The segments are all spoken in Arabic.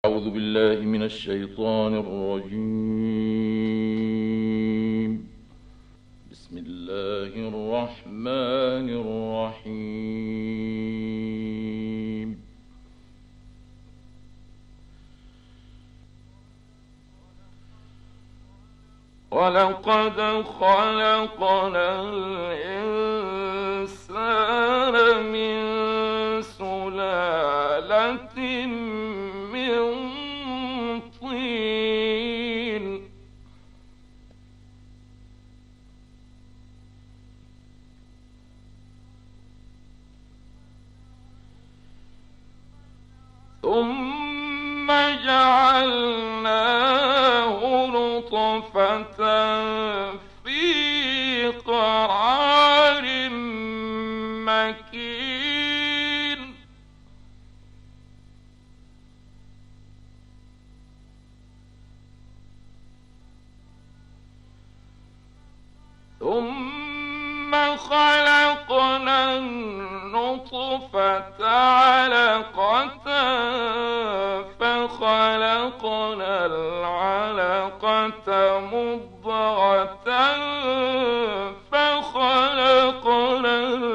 أعوذ بالله من الشيطان الرجيم. بسم الله الرحمن الرحيم. ولقد خلقنا الإنسان من سلالة من طين ثم جعلناه نطفة في قرار مكين ثم خلقنا النطفة علقة فخلقنا العلقة مضغة فخلقنا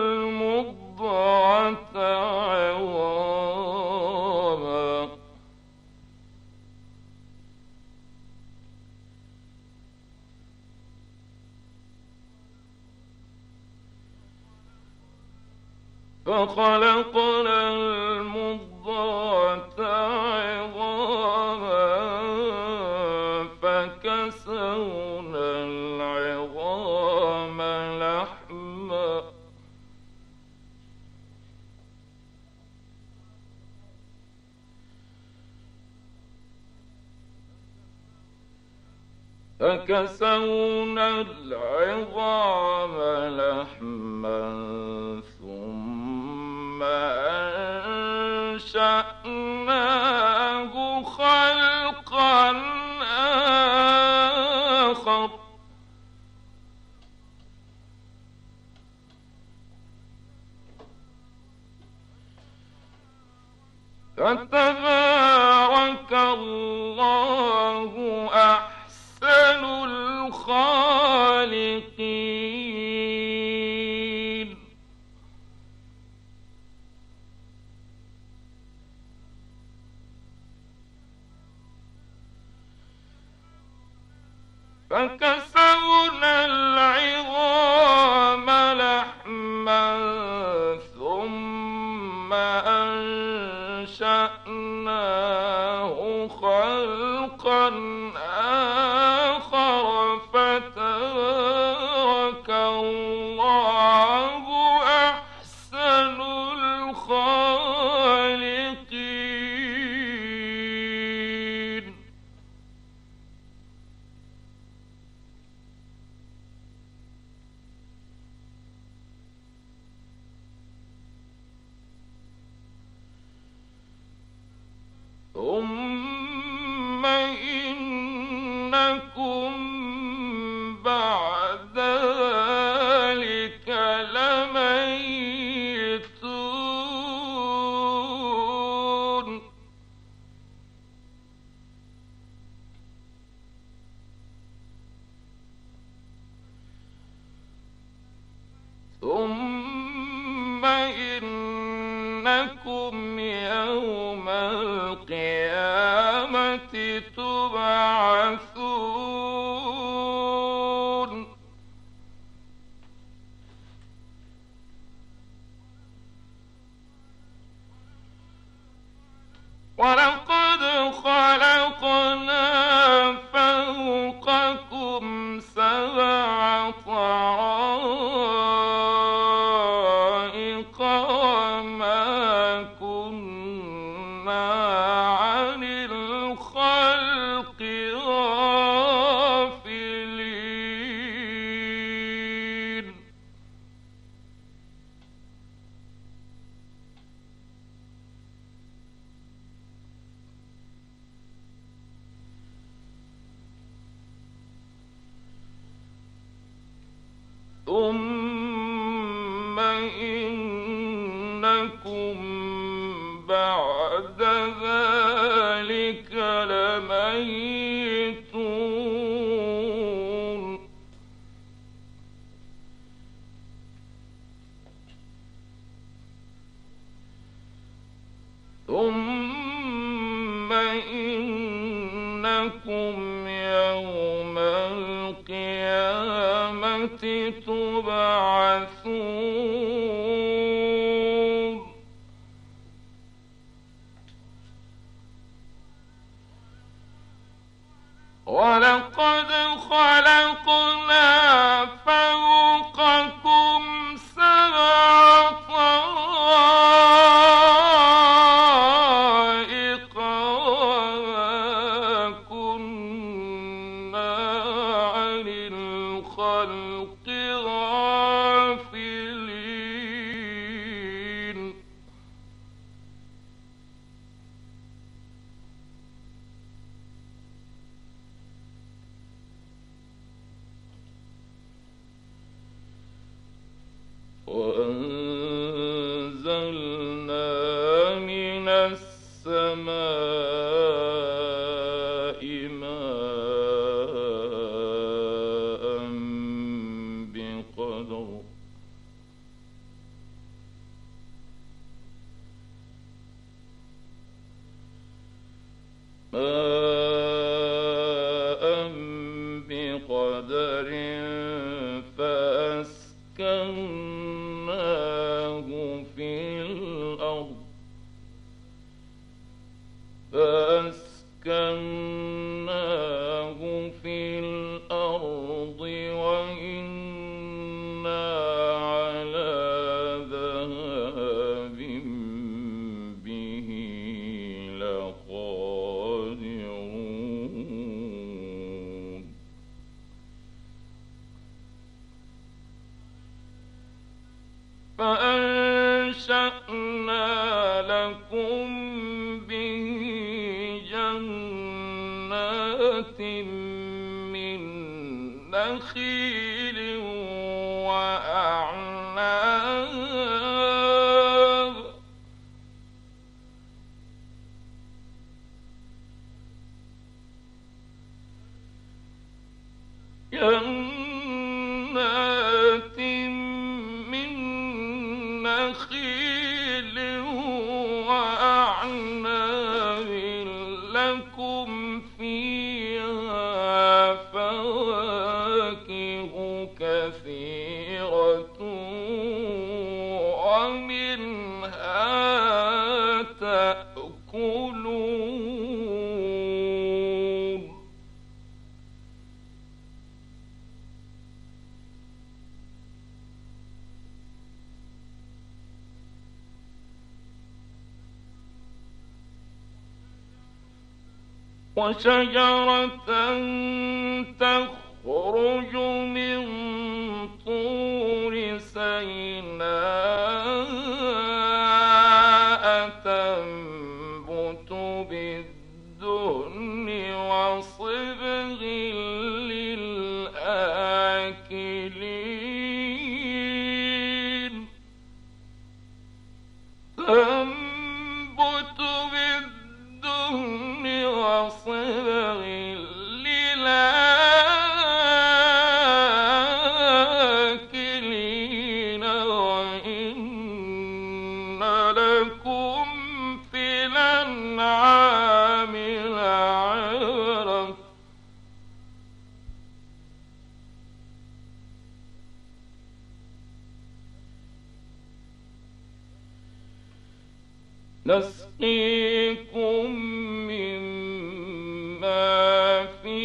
المضغة عظاما فخلقنا المضغة عظاما فكسونا العظام لحما ثم أنشأناه خلقا آخر فتبارك الله أحسن الخالقين. فكسونا العظام لحما ثم أنشأناه خلقا آخر فتبارك الله أحسن الخالقين. ثم إنكم بعد ذلك لميتون. ثم إنكم يوم القيامة تبعثون. ولقد خلقنا فوقكم سبع طرائق وما كنا عن الخلق غافلين. ثم إنكم بعد ذلك ثم إنكم يوم القيامة تبعثون ولقد خلقنا فوقكم سبع طرائق وما كنا عن الخلق غافلين وأنزلنا من السماء ماء بقدر فأسكناه في الأرض وإنا على ذهاب به لقادرون فأنشأنا لكم به جنات من نخيل وأعناب لكم فيها فواكه كثيرة ومنها تأكلون وشجرة تخرج من طور سيناء تنبت بالدهن وصبغ للآكلين تنبت بالدهن وصبغ للآكلين وإن لكم في الأنعام لعبرة نسقيكم مما في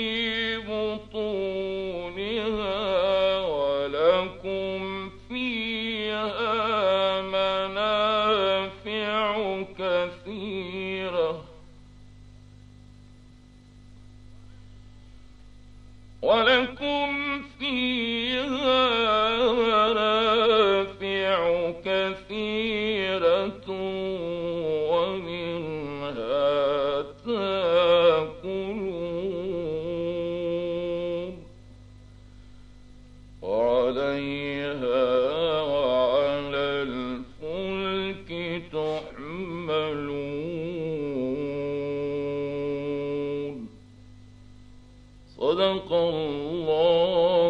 بطونها ولكم فيها منافع كثيرة ومنها تأكلون وعليها وعلى الفلك تحملون صدق الله